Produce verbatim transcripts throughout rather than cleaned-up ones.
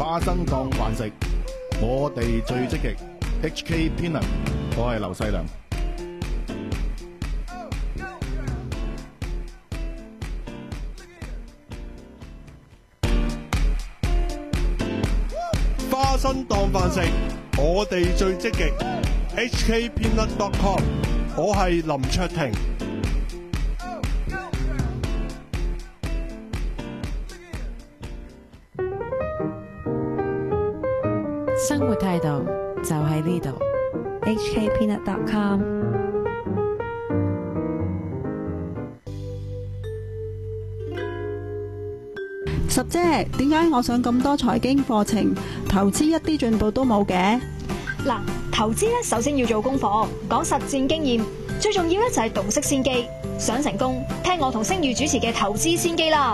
花生當飯食，我哋最積極。H K Peanut， 我係劉細良。 花生當飯食，我哋最積極。H K Peanut dot com， 我係林卓廷。 生活態度就喺呢度。 H K Peanut dot com。十姐，點解我上咁多財經課程，投資一啲進步都冇嘅？ 嗱，投資咧首先要做功課，講實戰經驗，最重要咧就係洞悉先機。想成功，聽我同星宇主持嘅投資先機啦。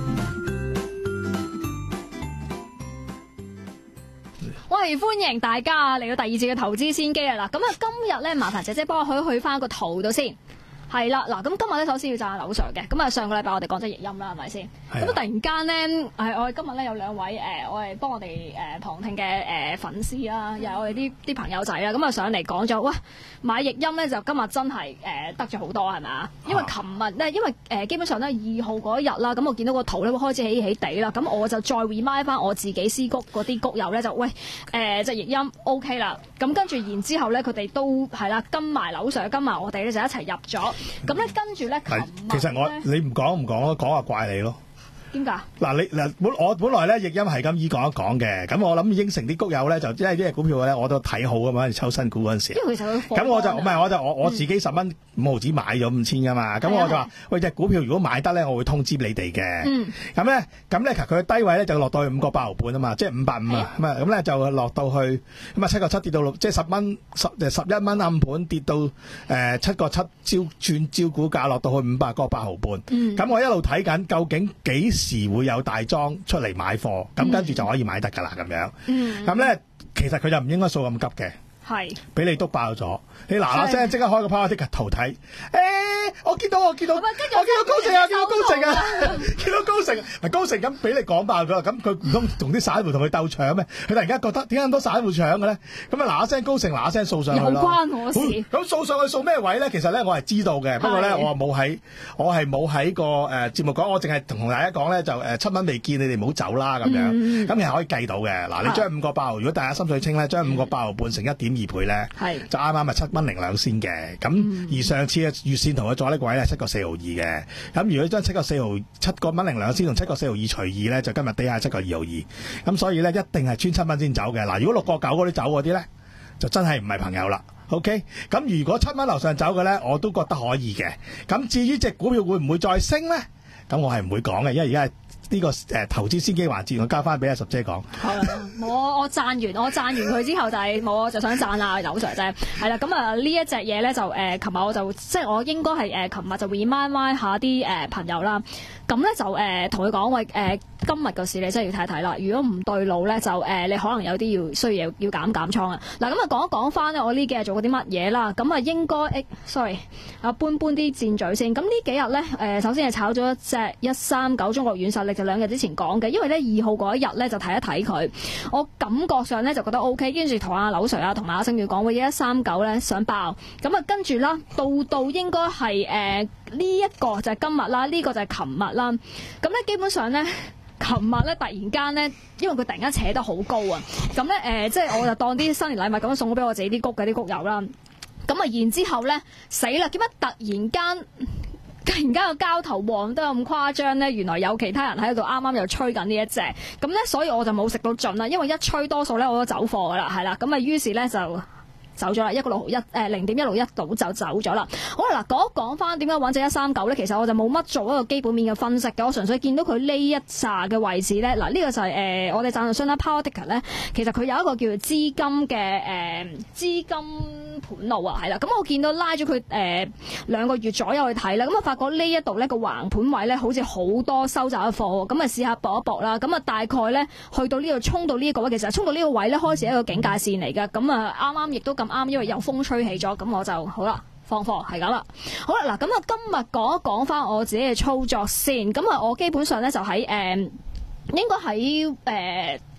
喂，歡迎大家嚟到第二節嘅投資先機啊！嗱，咁啊，今日咧麻煩姐姐幫我去去翻個圖度先。係啦，嗱，咁今日咧首先要讚下劉 Sir 嘅，咁啊上個禮拜我哋講咗譯音啦，係咪先？咁突然間咧，係我哋今日咧有兩位誒、呃，我哋幫我哋誒、呃、旁聽嘅誒、呃、粉絲啦，又係我哋啲啲朋友仔啦，咁啊上嚟講咗，哇，買譯音咧就今日真係誒、呃、得咗好多係咪啊？因為琴日咧，因為誒、呃、基本上咧二號嗰一日啦，咁我見到個圖咧會開始起起地啦，咁我就再 remind 翻我自己私谷嗰啲谷友咧就喂誒隻譯音 OK 啦，咁跟住然之後咧佢哋都係啦跟埋劉 Sir 跟埋我哋咧就一齊入咗。咁咧跟住咧， 其實我你唔講唔講咯，講下怪你咯。 點解？嗱， 你嗱本我本來咧譯音係咁依講一講嘅，咁我諗應承啲谷友咧就因為呢隻股票咧我都睇好噶嘛，抽新股嗰陣時。 因為其實佢咁我就唔係我就我我自己十蚊五毫子買咗五千噶嘛，咁、嗯、我就話喂隻股票如果買得咧，我會通知你哋嘅。嗯。咁咧咁咧其實佢嘅低位咧就落到去五個八毫半啊嘛，即係五百五啊，咁啊咁咧就落到去咁啊七個七跌到六，即係十蚊十誒十一蚊暗盤跌到誒七個七招轉招股價落到去五百個八毫半。嗯。咁我一路睇緊究竟幾時會有大莊出嚟買貨，咁跟住就可以買得㗎啦咁樣。嗯。咁咧，其實佢就唔應該掃咁急嘅。係。俾你篤爆咗，你嗱嗱聲即刻開個 power ticker 圖睇。誒，我見到我見到，我見到高盛啊，見到高盛啊，見到高盛，係高盛咁俾你講爆咗啦。咁佢唔通同啲散戶同佢鬥搶咩？佢突然間覺得點解咁多散戶搶嘅咧？咁啊嗱嗱聲高盛嗱嗱聲掃上去咯。有關我事。咁掃上去掃咩位咧？其實咧我係知道嘅，不過咧我冇喺我係冇喺個誒節目講，我淨係同大家講咧就誒七蚊未見，你哋唔好走啦咁樣。咁其實可以計到嘅。嗱，你將五個八毫，如果大家心水清咧，將五個八毫半乘一點二倍咧，就啱啱咪七蚊零兩仙嘅。咁而上次嘅月線圖嘅阻力位咧係七個四毫二嘅。咁如果將七個四毫七個蚊零兩仙同七個四毫二除二咧，就今日低下七個二毫二。咁所以咧一定係穿七蚊先走嘅。嗱，如果六個九嗰啲走嗰啲咧，就真係唔係朋友啦。OK， 咁如果七蚊樓上走嘅咧，我都覺得可以嘅。咁至於隻股票會唔會再升咧？咁我係唔會講嘅，因為而家係呢個誒、呃、投資先機環節，我交翻俾阿十姐講。好啦， 我我讚完，我讚完佢之後就係、是、冇，我就想讚啊劉 Sir 啫。係啦，咁啊呢一隻嘢咧就誒，琴、呃、日我就即係我應該係誒，琴、呃、日就 remind 下啲誒、呃、朋友啦。咁咧就誒同佢講喂誒，今日個市你真係要睇睇啦。如果唔對路咧，就誒、呃、你可能有啲要需要要減減倉啊。嗱，咁啊講一講翻咧，我呢幾日做過啲乜嘢啦？咁啊應該誒 sorry 啊搬搬啲箭嘴先。咁呢幾日咧誒，首先係炒咗一隻一三九中國軟實力，就兩日之前講嘅。因為咧二號嗰一日咧就睇一睇佢，我感覺上咧就覺得 O K。跟住同阿劉 Sir 啊同埋阿星耀講，喂一三九咧想爆。咁啊跟住啦，到到應該係誒呢一個就係今日啦，呢、這個就係琴日啦。咁咧基本上咧，琴日咧突然間咧，因為佢突然間扯得好高啊，咁咧誒，即係我就當啲新年禮物咁樣送咗俾我自己啲谷嘅啲谷友啦。咁啊，然之後咧死啦！點解突然間突然間個交投旺得咁誇張咧？原來有其他人喺度啱啱又吹緊呢一隻，咁咧所以我就冇食到盡啦，因為一吹多數咧我都走貨噶啦，係啦，咁啊於是咧就走咗啦，一個六毫一誒零點一六一度就走咗啦。好啦，嗱講一講翻點解揾隻一三九咧？其實我就冇乜做一個基本面嘅分析嘅，我純粹見到佢呢一紮嘅位置咧。嗱、這、呢個就係、是、誒、呃、我哋贊助商啦 Power Ticker 咧，其實佢有一個叫做資金嘅誒、呃、資金盤路啊，係啦。咁我見到拉咗佢誒兩個月左右去睇啦，咁啊發覺呢一度咧個橫盤位咧好似好多收窄嘅貨，咁啊試下搏一搏啦。咁啊大概咧去到呢度衝到呢個位，其實衝到呢個位咧開始係一個警戒線嚟嘅。咁啊啱啱亦都咁啱，因為有風吹起咗，咁我就好啦，放貨係咁啦。好啦，嗱咁啊，今日講一講翻我自己嘅操作先。咁啊，我基本上咧就喺誒、呃，應該喺誒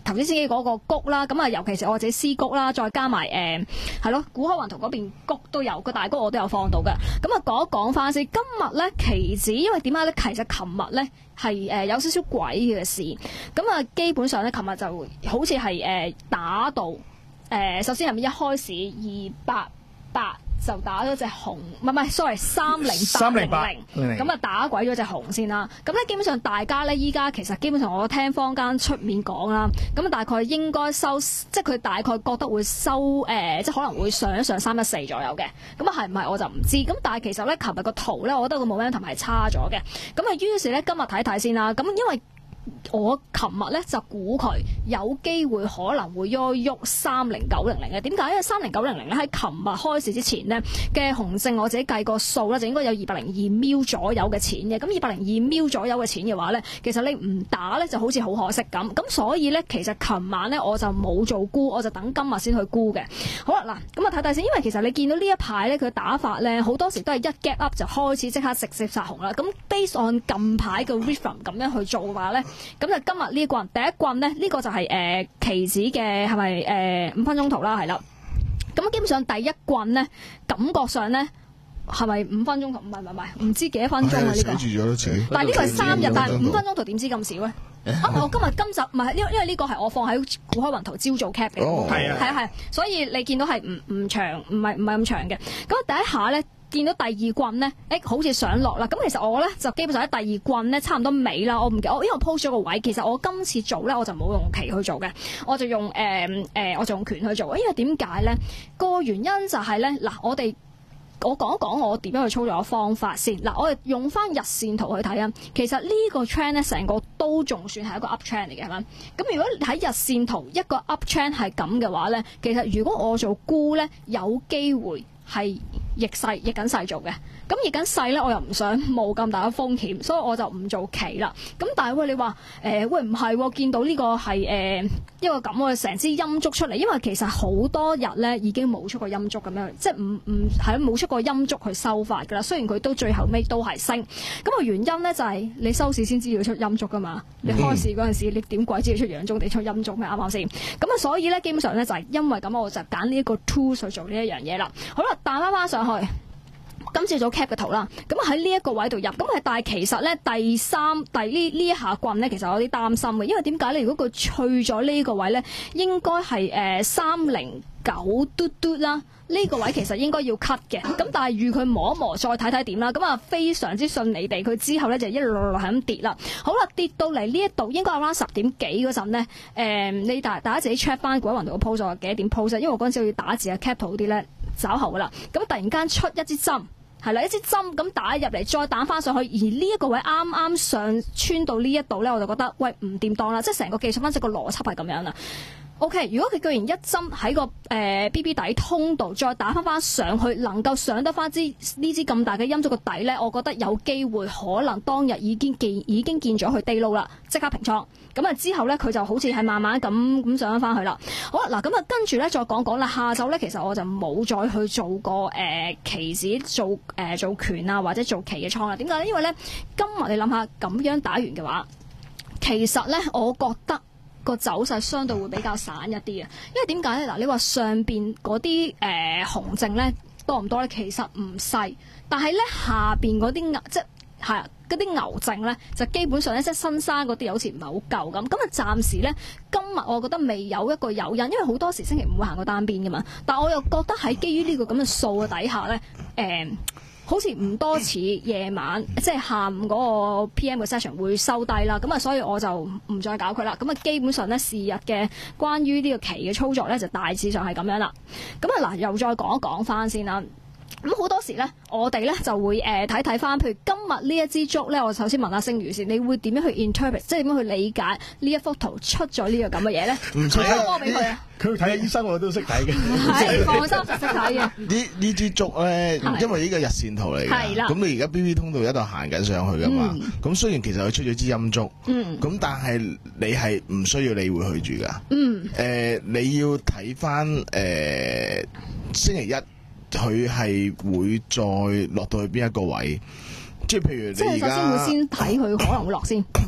頭先先嗰個谷啦，咁啊尤其是我自己絲谷啦，再加埋誒係咯古海雲圖嗰邊谷都有個大谷我都有放到嘅。咁啊講一講翻先，今日咧期指因為點解咧？其實琴日咧係誒有少少鬼嘅事，咁啊基本上咧琴日就好似係誒打到誒、呃、首先入面一開始二八八。就打咗隻紅，唔係唔係，sorry， 三零八零零，咁啊打鬼咗隻紅先啦。咁咧基本上大家咧依家其實基本上我聽坊間出面講啦，咁大概應該收，即係佢大概覺得會收誒、呃，即係可能會上一上三一四左右嘅。咁啊係唔係我就唔知。咁但係其實咧，琴日個圖咧，我覺得個 momentum 係差咗嘅。咁啊於是咧今日睇睇先啦。咁因為我琴日咧就估佢有機會可能會喐喐三零九零零嘅，點解？因為三零九零零咧喺琴日開市之前呢嘅紅證，我自己計個數咧就應該有二百零二秒左右嘅錢嘅。咁二百零二秒左右嘅錢嘅話咧，其實你唔打咧就好似好可惜咁。咁所以咧，其實琴晚咧我就冇做沽，我就等今日先去沽嘅。好啦，嗱咁啊睇睇先，因為其實你見到呢一排咧佢打法咧好多時都係一 gap up 就開始即刻直接殺紅啦。咁 based on 近排嘅 rhythm 咁樣去做嘅話咧。咁就今日呢一棍，第一棍咧，呢、這個就係、是、誒、呃、期指嘅係咪誒五分鐘圖啦，係啦。咁基本上第一棍咧，感覺上咧係咪五分鐘圖？唔係唔係唔係，唔知幾多分鐘啊呢、這個。寫住咗自己。但係呢個係三日，但係五分鐘圖點知咁少咧？啊！我今日今集唔係，因為因為呢個係我放喺古海雲圖朝早 cap 嘅，係啊係啊係，所以你見到係唔唔長，唔係唔係咁長嘅。咁第一下咧。見到第二棍咧，誒好似上落啦。咁其實我咧就基本上喺第二棍咧差唔多尾啦。我唔記，我因為我 post 咗個位，其實我今次做咧我就冇用旗去做嘅，我就用誒誒、呃呃、我就用拳去做。因為點解咧？個原因就係咧嗱，我哋我講一講我點樣去操作嘅方法先。嗱，我哋用翻日線圖去睇啊。其實呢個 trend 咧成個都仲算係一個 up trend 嚟嘅，係嘛？咁如果喺日線圖一個 up trend 係咁嘅話咧，其實如果我做沽咧，有機會係逆勢逆緊勢做嘅，咁逆緊勢咧，我又唔想冇咁大嘅風險，所以我就唔做期啦。咁但係喂，你話誒、呃、喂唔係喎？見到呢個係誒、呃、一個咁嘅成支陰燭出嚟，因為其實好多日咧已經冇出過陰燭咁樣，即係唔唔係冇出過陰燭去收發㗎啦。雖然佢都最後尾都係升，咁個原因咧就係、是、你收市先知要出陰燭㗎嘛。你開市嗰陣時，你點鬼知要出陽燭定出陰燭咩？啱唔啱先？咁啊，所以咧基本上咧就係因為咁，我就揀呢一個 tool 去做呢一樣嘢啦。好啦，彈翻翻上去。今朝早 cap 嘅圖啦，咁喺呢一個位度入，咁係但係其實咧第三第呢呢一下棍咧，其實我有啲擔心嘅，因為點解咧？如果佢去咗呢個位咧，應該係誒三零九嘟嘟啦，呢、這個位其實應該要 cut 嘅，咁但係預佢磨一磨，再睇睇點啦，咁啊非常之順利地，佢之後咧就一路路係咁跌啦。好啦，跌到嚟呢一度應該係啱十點幾嗰陣咧，誒、呃、你大大家自己 check 翻古海雲圖嘅 post 幾多點 post，因為我嗰陣時要打字啊 cap 圖啲咧稍後噶啦，咁突然間出一支針。係啦，一支針咁打入嚟，再打翻上去，而呢一個位啱啱上穿到呢一度咧，我就覺得喂唔掂當啦，即係成個技術分析個邏輯係咁樣啦。O.K. 如果佢居然一針喺個誒、呃、B B 底通道，再打翻翻上去，能夠上得翻支呢支咁大嘅陰燭個底咧，我覺得有機會可能當日已經見已經見咗佢低撈啦，即刻平倉。咁啊之後咧，佢就好似係慢慢咁咁上翻去啦。好啦，嗱咁啊跟住咧再講講啦。下晝咧其實我就冇再去做過誒期指做誒、呃、做權啊或者做期嘅倉啦。點解咧？因為咧今日你諗下咁樣打完嘅話，其實咧我覺得。個走勢相對會比較散一啲啊，因為點解咧？嗱，你話上邊嗰啲誒紅證咧多唔多咧？其實唔細，但係咧下邊嗰啲牛即係嗰啲牛證咧，就基本上咧即係新山嗰啲好似唔係好夠咁。咁啊，暫時咧今日我覺得未有一個誘因，因為好多時星期五會行個單邊噶嘛。但係我又覺得喺基於呢個咁嘅數嘅底下咧，誒、呃。好似唔多似夜晚，即係下午嗰個 P M 嘅 session 會收低啦，咁啊，所以我就唔再搞佢啦。咁啊，基本上咧，是日嘅關於呢個期嘅操作咧，就大致上係咁樣啦。咁啊，嗱，又再講一講翻先啦。咁好多時咧，我哋咧就會誒睇睇翻，譬如今日呢一支燭咧，我首先問下星宇先，你會點樣去 interpret，即係點樣去理解呢一幅圖出咗呢個咁嘅嘢咧？唔睇我俾佢啊！ 佢睇下醫生，我都識睇嘅。 係放心，識睇嘅。 呢呢支燭咧，因為呢個日線圖嚟嘅，咁你而家 B B 通道一度行緊上去噶嘛？咁、嗯、雖然其實佢出咗支陰燭，咁、嗯、但係你係唔需要理會佢住噶。誒、嗯呃，你要睇翻誒星期一。佢係會再落到去邊一個位？即係譬如你而家， 即係首先會先睇佢可能會落先。誒、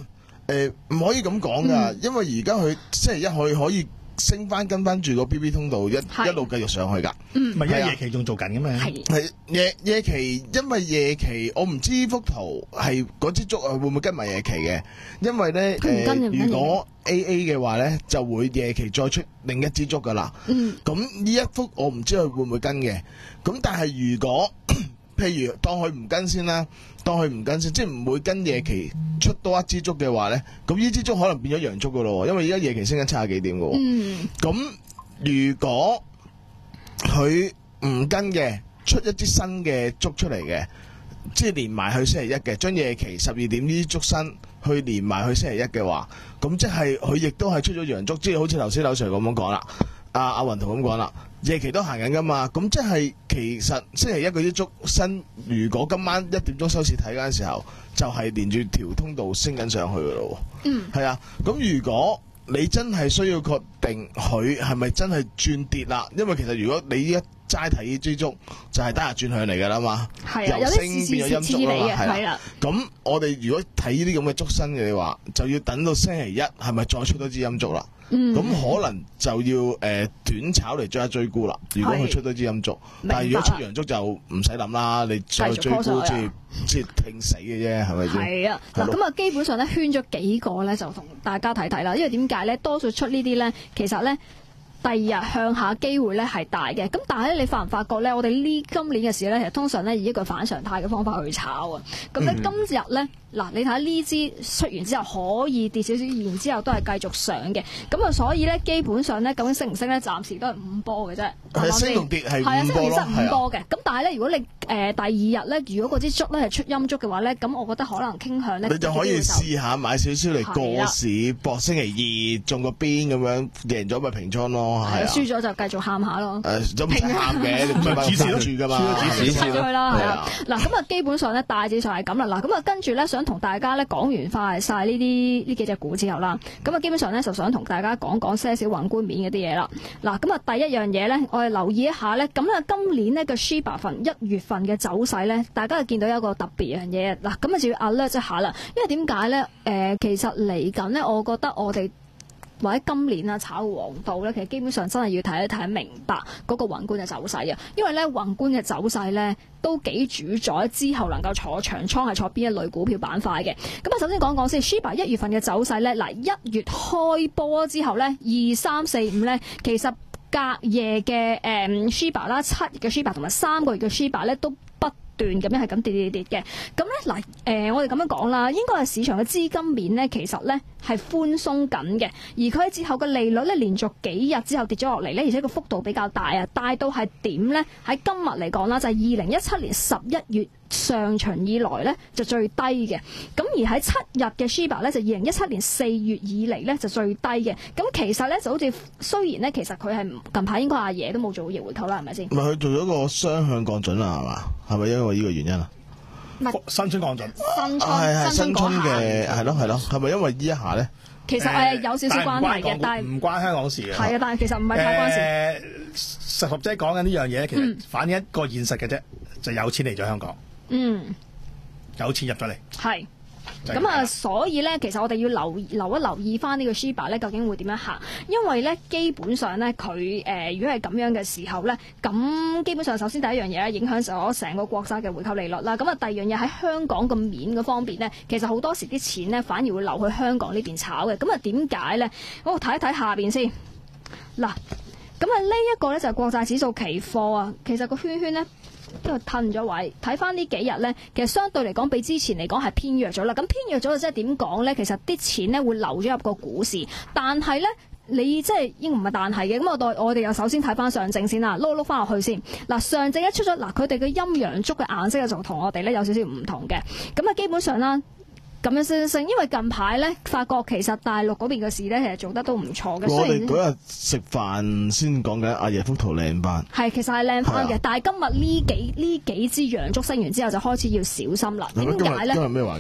誒唔可以咁講㗎，因為而家佢星期一佢可以升翻跟翻住個 B B 通道一一路繼續上去㗎。 嗯，咪因為夜期仲做緊嘅嘛。 係係夜夜期，因為夜期我唔知幅圖係嗰支竹啊會唔會跟埋夜期嘅，因為咧誒如果 A A 嘅話咧就會夜期再出另一支竹㗎啦。嗯，咁呢一幅我唔知佢會唔會跟嘅，咁但係如果譬如當佢唔跟先啦，當佢唔跟先，即係唔會跟夜期出多一支竹嘅話咧，咁呢支竹可能變咗陽燭噶咯，因為而家夜期升緊七十幾點噶。嗯，咁如果佢唔跟嘅，出一支新嘅竹出嚟嘅，即係連埋去星期一嘅，將夜期十二點呢啲竹身去連埋去星期一嘅話，咁即係佢亦都係出咗陽燭，即係好似頭先劉 Sir 咁樣講啦，阿阿雲圖咁講啦。夜期都行緊噶嘛，咁即係其實星期一嗰啲竹身，如果今晚一點鐘收市睇嗰陣時候，就係、是、連住條通道升緊上去噶咯。嗯，係啊。咁如果你真係需要確定佢係咪真係轉跌啦，因為其實如果你一齋睇呢支竹，就係單日轉向嚟噶啦嘛， 係啊， 由升變咗陰燭啊嘛，係啦。咁我哋如果睇呢啲咁嘅竹身嘅話，就要等到星期一係咪再出多支陰燭啦？咁、嗯、可能就要誒、呃、短炒嚟追一追沽啦。如果佢出多支陰燭，但係如果出陽燭就唔使諗啦，你再追沽即係即係拼死嘅啫，係咪先？係啊，嗱咁啊，基本上咧圈咗幾個咧，就同大家睇睇啦。因為點解咧？多數出呢啲咧，其實咧第二日向下機會咧係大嘅。咁但係咧，你發唔發覺咧？我哋呢今年嘅市咧，其實通常咧以一個反常態嘅方法去炒啊。咁咧、嗯、今日咧。嗱，你睇下呢支出完之後可以跌少少，然之後都係繼續上嘅，咁啊，所以咧基本上咧，究竟升唔升咧，暫時都係五波嘅啫。係升同跌係五波咯，係啊，升同跌五波嘅。咁但係咧，如果你誒、呃、第二日咧，如果嗰支竹咧係出陰燭嘅話咧，咁我覺得可能傾向咧，你就可以試下買少少嚟過市搏星期二中個邊咁樣，贏咗咪平倉咯，係啊，輸咗就繼續喊下咯。誒，都唔使喊嘅，你唔係指示住㗎嘛，指示出咗去啦，係啊。嗱，咁啊，基本上咧大致上係咁啦。嗱，咁啊，跟住咧想同大家咧講完快晒呢啲呢幾隻股之後啦，咁啊基本上咧就想同大家講講些少宏觀面嗰啲嘢啦。嗱，咁啊第一樣嘢咧，我哋留意一下咧，咁啊今年呢個 Shiba 份一月份嘅走勢咧，大家就見到有一個特別樣嘢。嗱，咁啊就要 alert 一下啦，因為點解咧？誒、呃，其實嚟緊咧，我覺得我哋或者今年啊炒黃道咧，其實基本上真係要睇一睇明白嗰個宏觀嘅走勢啊，因為咧宏觀嘅走勢咧都幾主宰之後能夠坐長倉係坐邊一類股票板塊嘅。咁啊，首先講講先 ，Shiba 一月份嘅走勢咧，嗱一月開波之後咧，二三四五咧，其實隔夜嘅誒 Shiba 啦，七月嘅 Shiba 同埋三個月嘅 Shiba 咧都段咁樣係咁跌跌跌跌嘅，咁咧嗱，誒、呃、我哋咁樣講啦，應該係市場嘅資金面咧，其實咧係寬鬆緊嘅，而佢喺之後嘅利率咧連續幾日之後跌咗落嚟咧，而且個幅度比較大啊，大到係點咧？喺今日嚟講啦，就係二零一七年十一月上旬以來咧就最低嘅，咁而喺七日嘅 Shiba 咧就二零一七年四月以嚟咧就最低嘅，咁其實咧就好似雖然咧其實佢係近排應該阿爺都冇做逆回購啦，係咪先？唔係佢做咗個雙向降準啦，係嘛？係咪因為呢個原因啊？新春降準，新春係係新春嘅係咯係咯，係咪因為呢一下咧？其實誒有少少關係嘅，但係唔關香港事嘅。係啊，但係其實唔係太關事。誒，十十姐講緊呢樣嘢，其實反映一個現實嘅啫，就有錢嚟咗香港。嗯，有錢入咗嚟。係。咁啊，所以咧，其實我哋要留留一留意翻呢個 Shiba 咧，究竟會點樣行？因為咧，基本上咧，佢誒、呃，如果係咁樣嘅時候咧，咁基本上首先第一樣嘢咧，影響咗成個國債嘅回購利率啦。咁啊，第二樣嘢喺香港個面嗰方面咧，其實好多時啲錢咧反而會流去香港呢邊炒嘅。咁啊，點解咧？我睇一睇下邊先。嗱，咁啊，呢一個咧就係國債指數期貨啊。其實個圈圈咧，因為褪咗位，睇翻呢幾日咧，其實相對嚟講比之前嚟講係偏弱咗啦。咁偏弱咗就即係點講咧？其實啲錢咧會流咗入個股市，但係咧你即係應唔係但係嘅。咁我哋我哋又首先睇翻上證先啦，碌碌翻落去先。嗱，上證一出咗，嗱佢哋嘅陰陽燭嘅顏色就同我哋咧有少少唔同嘅。咁啊，基本上啦。咁樣升升，因為近排咧，發覺其實大陸嗰邊嘅事咧，其實做得都唔錯嘅。我哋嗰日食飯先講緊阿爺幅圖靚翻，係其實係靚翻嘅。但係今日呢幾呢幾支陽燭升完之後，就開始要小心啦。點解咧？今日咩環境啊？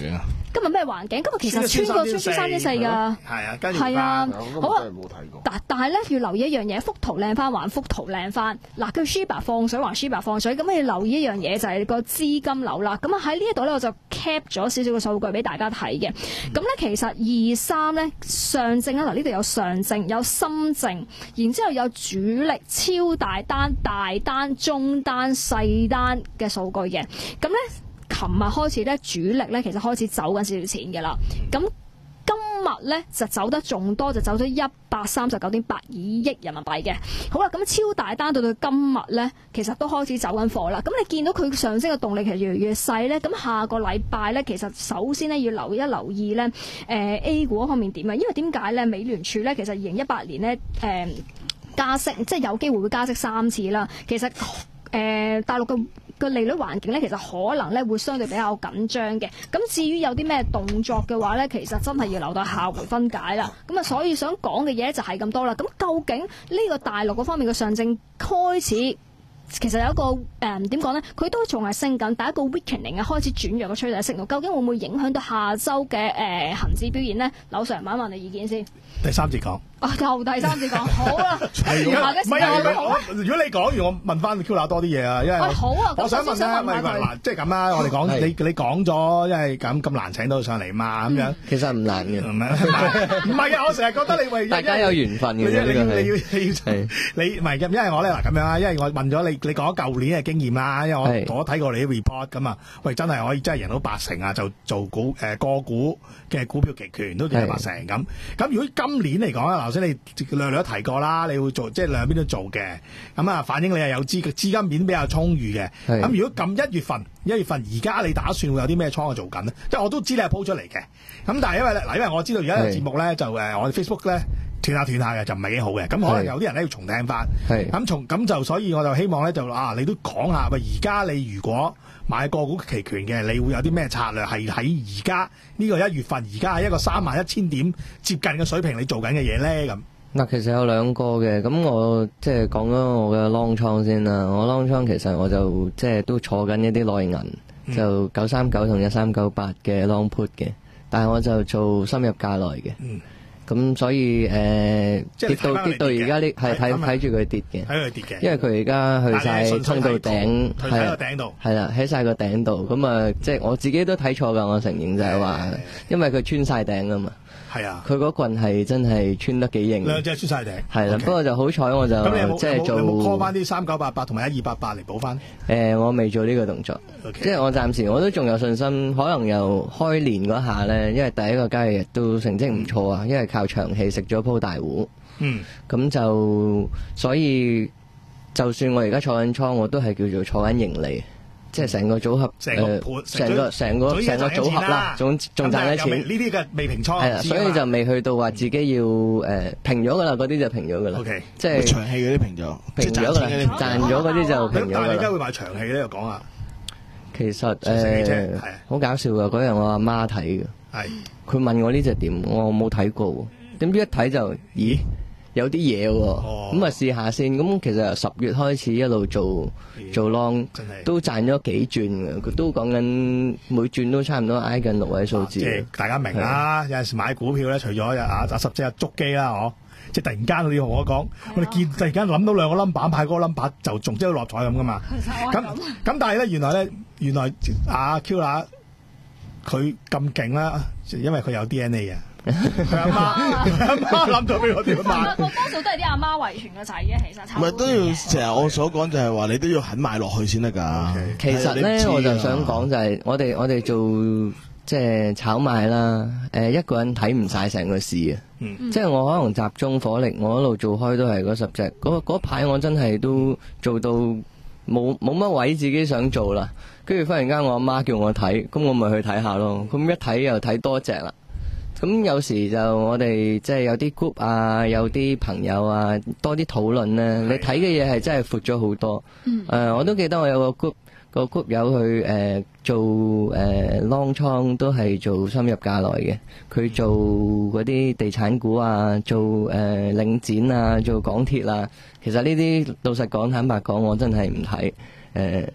今日咩環境？今日其實穿過穿穿三點四㗎。 係啊，跟住係啊，好啊。 冇睇過。 但但係咧要留意一樣嘢，幅圖靚翻還幅圖靚翻。嗱，叫 Shiba 放水還 Shiba 放水，咁你要留意一樣嘢就係個資金流啦。咁啊喺呢一度咧我就 cap 咗少少嘅數據俾大家睇嘅。咁咧其實二三咧上證啦，嗱呢度有上證有深證，然之後有主力超大單、大單、中單、細單嘅數據嘅。咁咧琴日開始咧主力咧其實開始走緊少少錢嘅啦。咁今日咧就走得仲多，就走咗一百三十九點八二億人民幣嘅。好啦，咁超大單到到今日咧，其實都開始走緊貨啦。咁你見到佢上升嘅動力其實越嚟越細咧。咁下個禮拜咧，其實首先咧要留一留意咧，誒、呃、A 股方面點啊？因為點解咧？美聯儲咧其實二零一八年咧誒、呃、加息，即係有機會會加息三次啦。其實誒、呃、大陸嘅個利率環境咧，其實可能咧會相對比較緊張嘅。咁至於有啲咩動作嘅話咧，其實真係要留待下回分解啦。咁啊，所以想講嘅嘢就係咁多啦。咁究竟呢個大陸嗰方面嘅上證開始，其實有一個誒點講咧，佢都仲係升緊，但係一個 weakening 嘅開始轉弱嘅趨勢息路，究竟會唔會影響到下週嘅誒恆指表現呢？劉 Sir 問一問你意見先。 第三節講。 啊，又第三節講，好啦。 係下嘅時間我都好啊。 如果你講完，我問翻 Q 娜多啲嘢啊，因為好啊。 我想問咧，咪嗱，即係咁啦，我哋講你你講咗，因為咁咁難請到上嚟嘛，咁樣其實唔難嘅。 唔係唔係啊！我成日覺得你為大家有緣分嘅， 你要你要你要係你唔係因為我咧嗱咁樣啦，因為我問咗你，你講咗舊年嘅經驗啦，因為我我睇過你啲 report 咁啊，喂，真係可以真係贏到八成啊，就做股誒個股嘅股票期權都贏八成咁。咁如果今年嚟講啊，頭先你略略提過啦，你會做即係兩邊都做嘅，咁啊反映你係有資資金面比較充裕嘅。咁如果咁一月份一月份而家你打算會有啲咩倉做緊呢？即係我都知你係鋪出嚟嘅，咁但係因為嗱，因為我知道而家個節目咧就誒我哋 Facebook 咧斷下斷下嘅就唔係幾好嘅，咁可能有啲人咧要重聽翻，咁從咁就所以我就希望咧就啊你都講下喂，而家你如果買個股期權嘅，你會有啲咩策略係喺而家呢個一月份而家係一個三萬一千點接近嘅水平你做緊嘅嘢咧咁？ 嗱，其實有兩個嘅，咁我即係講咗我嘅 long 倉先啦。我 long 倉其實我就即係都坐緊一啲內銀，嗯、就九三九同一三九八嘅 long put 嘅，但係我就做深入價內嘅。咁、嗯、所以誒、呃、跌到跌到而家呢係睇睇住佢跌嘅，睇佢跌嘅，因為佢而家去晒通道頂， 喺個頂度， 係啦，喺晒個頂度。咁啊，即係我自己都睇錯㗎，我承認就係話，因為佢穿晒頂啊嘛。係啊，佢嗰棍係真係穿得幾型， 兩隻穿晒頂。係啦， 不過就好彩我就即係做 call 翻啲三九八八同埋一二八八嚟補翻。 誒，我未做呢個動作，即係我暫時我都仲有信心，可能由開年嗰下咧，因為第一個交易日都成績唔錯啊，因為靠長氣食咗鋪大糊。嗯，咁就所以就算我而家坐緊倉，我都係叫做坐緊盈利。即係成個組合，成個成個成個成個組合啦，仲仲賺緊錢。 呢啲嘅未平倉， 係啦，所以就未去到話自己要誒平咗噶啦，嗰啲就平咗噶啦。 OK， 即係長氣嗰啲平咗， 平咗噶啦，賺咗嗰啲就平咗噶啦。 但係你而家會買長氣咧？又講下。 其實誒，好搞笑噶，嗰日我阿媽睇嘅，係佢問我呢隻點，我冇睇過，點知一睇就咦？有啲嘢喎，咁啊試下先。咁其實由十月開始一路做做 long，都賺咗幾轉嘅。佢都講緊每轉都差唔多挨近六位數字。即係大家明啦。有陣時買股票咧，除咗阿阿十隻阿捉機啦，嗬，即係突然間你同我講，我哋見突然間諗到兩個 number 派嗰個 number 就仲即係落彩咁噶嘛。咁咁但係咧，原來咧，原來阿 Q 娜佢咁勁啦，因為佢有 D N A 啊。佢阿媽，佢阿媽諗咗俾我點買？ 我多數都係啲阿媽遺傳個仔嘅，其實唔係都要成日我所講就係話你都要肯買落去先得㗎。 其實咧，我就想講就係我哋我哋做即係炒賣啦。誒，一個人睇唔晒成個市啊。嗯、即係我可能集中火力，我一路做開都係嗰十隻。嗰嗰排我真係都做到冇冇乜位自己想做啦。跟住忽然間我阿媽叫我睇，咁我咪去睇下咯。咁一睇又睇多隻啦。咁有時就我哋即係有啲 group 啊，有啲朋友啊，多啲討論咧。你睇嘅嘢係真係闊咗好多。嗯。誒、呃，我都記得我有個 group 個 group 友去誒、呃、做誒、呃、long 倉，都係做深入價內嘅。佢做嗰啲地產股啊，做誒、呃、領展啊，做港鐵啊。其實呢啲老實講，坦白講，我真係唔睇。誒、呃。誒、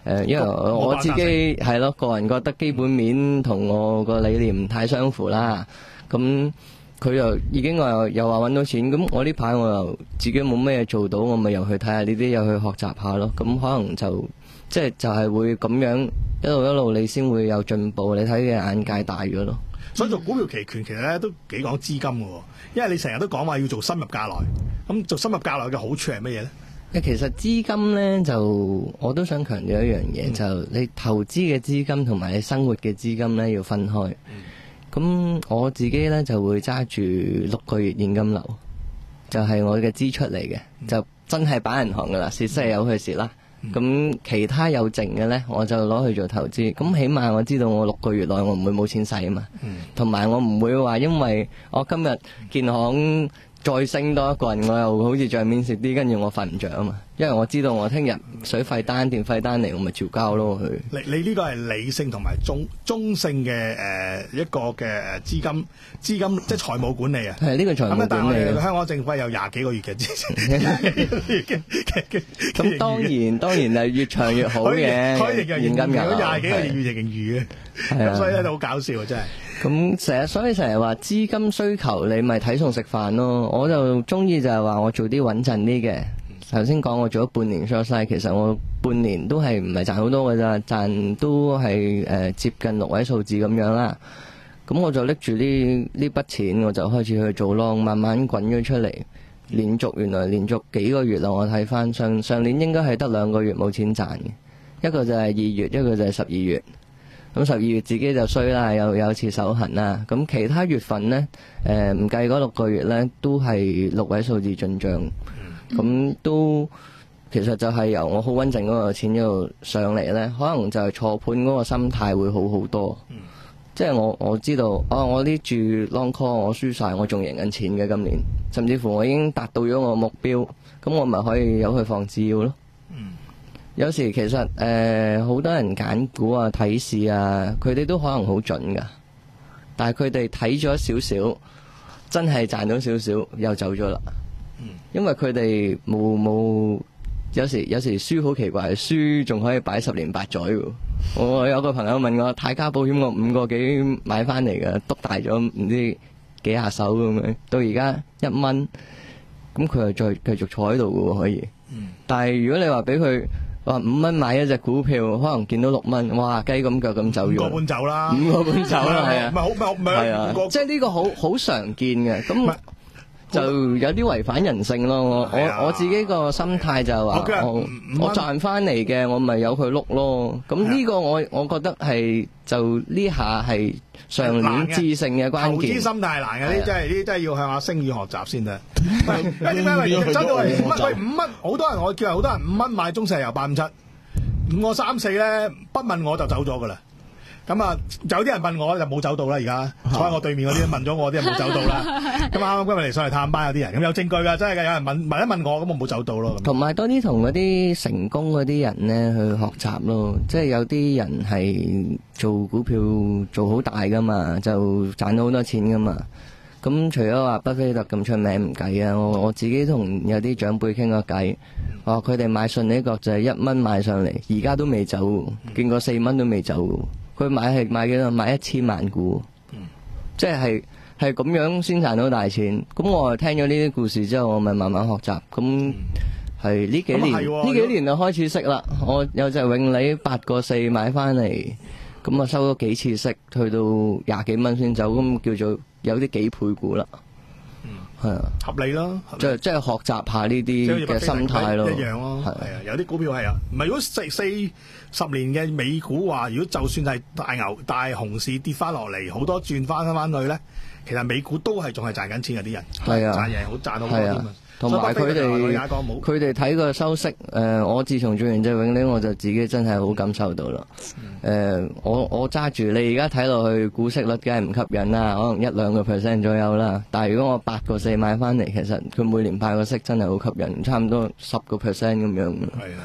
誒，因為我自己係咯，個人覺得基本面同我個理念唔太相符啦。咁佢又已經話又話揾到錢，咁我呢排我又自己冇咩嘢做到，我咪又去睇下呢啲，又去學習下咯。咁可能就即係就係會咁樣一路一路，你先會有進步，你睇嘅眼界大咗咯。 所以做股票期權其實咧都幾講資金嘅，因為你成日都講話要做深入價內，咁做深入價內嘅好處係乜嘢咧？ 其實資金咧就我都想強調一樣嘢，嗯、就你投資嘅資金同埋你生活嘅資金咧要分開。咁、嗯、我自己咧就會揸住六個月現金流，就係、是、我嘅支出嚟嘅，嗯、就真係擺銀行噶啦，蝕息有佢蝕啦。咁、嗯、其他有剩嘅咧，我就攞去做投資。咁起碼我知道我六個月內我唔會冇錢使啊嘛。同埋、嗯、我唔會話因為我今日建行再升多一個人，我又好似帳面蝕啲，跟住我瞓唔着啊嘛。因為我知道我聽日水費單、電費單嚟，我咪照交咯佢。 你你呢個係理性同埋中中性嘅誒、呃、一個嘅誒資金資金即係財務管理啊。 係呢、這個財務管理。咁但係我哋香港政府有廿幾個月嘅支持。 咁當然當然係越長越好嘅。 可以現金流。如果廿幾個月月盈餘嘅，咁、啊、所以咧就好搞笑啊！真係。 咁成日所以成日話資金需求，你咪睇餸食飯咯。我就中意就係話我做啲穩陣啲嘅。頭先講我做咗半年 short side， 其實我半年都係唔係賺好多㗎咋，賺都係誒、呃、接近六位數字咁樣啦。咁我就拎住呢呢筆錢，我就開始去做 long， 慢慢滾咗出嚟。連續原來連續幾個月啦，我睇翻上上年應該係得兩個月冇錢賺嘅，一個就係二月，一個就係十二月。咁十二月自己就衰啦，有有次手痕啦。咁其他月份呢，誒唔計嗰六個月呢，都係六位數字進帳。咁都其實就係由我好穩陣嗰個錢一路上嚟呢，可能就係錯盤嗰個心態會好好多。嗯、即係我我知道，哦，我呢注 long call 我輸晒，我仲贏緊錢嘅今年，甚至乎我已經達到咗我目標，咁我咪可以由佢放止腰咯。嗯、有時其實誒好、呃、多人揀股啊、睇市啊，佢哋都可能好準噶，但係佢哋睇咗少少，真係賺到少少又走咗啦。因為佢哋冇冇有時有時輸好奇怪，輸仲可以擺十年八載喎。我有個朋友問我，泰嘉保險我五個幾買翻嚟嘅，篤大咗唔知幾下手咁樣，到而家一蚊，咁佢又再繼續坐喺度嘅喎可以。嗯、但係如果你話俾佢話五蚊買一隻股票，可能見到六蚊，哇雞咁腳咁走咗。五個半走啦， 五個半走啦，係啊， 唔係好唔係唔係啊， 即係呢個好好常見嘅咁。就有啲違反人性咯，我、啊、我我自己個心態就係話，我我，我賺翻嚟嘅，我咪由佢碌咯。咁呢個我我覺得係就呢下係上年致勝嘅關鍵。投資心態難嘅，呢啲真係呢啲真係要向阿星宇學習先得。喂，點解喂？周到係五蚊，喂五蚊，好多人我叫好多人五蚊買中石油八五七，五個三四咧，不問我就走咗噶啦。咁啊，有啲人問我就冇走到啦，而家坐喺我對面嗰啲問咗我啲人冇走到啦。咁啱啱今日嚟上嚟探班有啲人，咁有證據㗎，真係㗎，有人問問一問我，咁我冇走到咯。同埋多啲同嗰啲成功嗰啲人咧去學習咯，即係有啲人係做股票做好大㗎嘛，就賺到好多錢㗎嘛。咁除咗話巴菲特咁出名唔計啊，我我自己同有啲長輩傾過偈，話佢哋買順利國就係一蚊買上嚟，而家都未走，見過四蚊都未走。佢買係買幾多？買一千萬股，嗯、即係係咁樣先賺到大錢。咁我聽咗呢啲故事之後，我咪慢慢學習。咁係呢幾年呢、嗯、幾年就開始識啦。我有隻永利八個四買翻嚟，咁啊收咗幾次息，去到廿幾蚊先走，咁叫做有啲幾倍股啦。係啊，合理咯，即係即係學習下呢啲嘅心態咯， 一樣咯，係啊，有啲股票係啊，唔係如果四四十年嘅美股話，如果就算係大牛大熊市跌翻落嚟，好多轉翻翻翻去咧，其實美股都係仲係賺緊錢嘅啲人， 係啊， 賺嘢好賺到好多添啊。 同埋佢哋佢哋睇個收息，誒、呃，我自從做完隻永利，我就自己真係好感受到啦。誒、嗯呃，我我揸住你而家睇落去股息率梗係唔吸引啦，可能一兩個 percent 左右啦。但係如果我八個四買翻嚟，其實佢每年派個息真係好吸引，差唔多十個 percent 咁樣。係啊。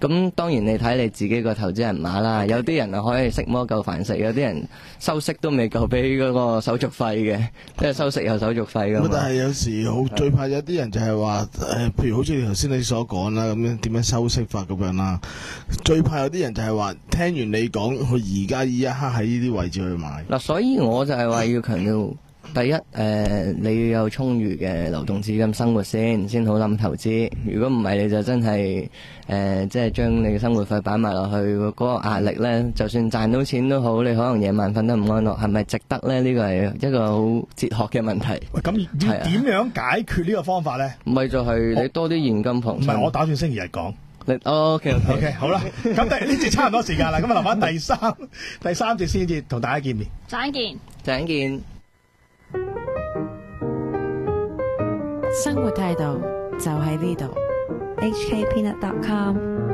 咁當然你睇你自己個投資人碼啦，有啲人啊可以食魔夠飯食，有啲人收息都未夠俾嗰個手續費嘅，即係收息有手續費㗎嘛。 但係有時好最怕有啲人就係話誒，譬如好似你頭先你所講啦，咁樣點樣收息法咁樣啦。最怕有啲人就係話聽完你講，佢而家呢一刻喺呢啲位置去買。 嗱，所以我就係話要強調。第一，誒、呃、你要有充裕嘅流動資金生活先，先好諗投資。如果唔係，你就真係誒、呃，即係將你嘅生活費擺埋落去，嗰、那個壓力咧，就算賺到錢都好，你可能夜晚瞓得唔安樂，係咪值得咧？呢個係一個好哲學嘅問題。 喂，咁要點樣解決呢個方法咧？ 唔係就係你多啲現金旁身。 唔係，我打算星期日講。 哦 OK OK OK 好啦，咁第呢節差唔多時間啦，咁啊留翻第三第三節先至同大家見面。 再見， 再見。 生活態度就喺呢度。 H K Peanut dot com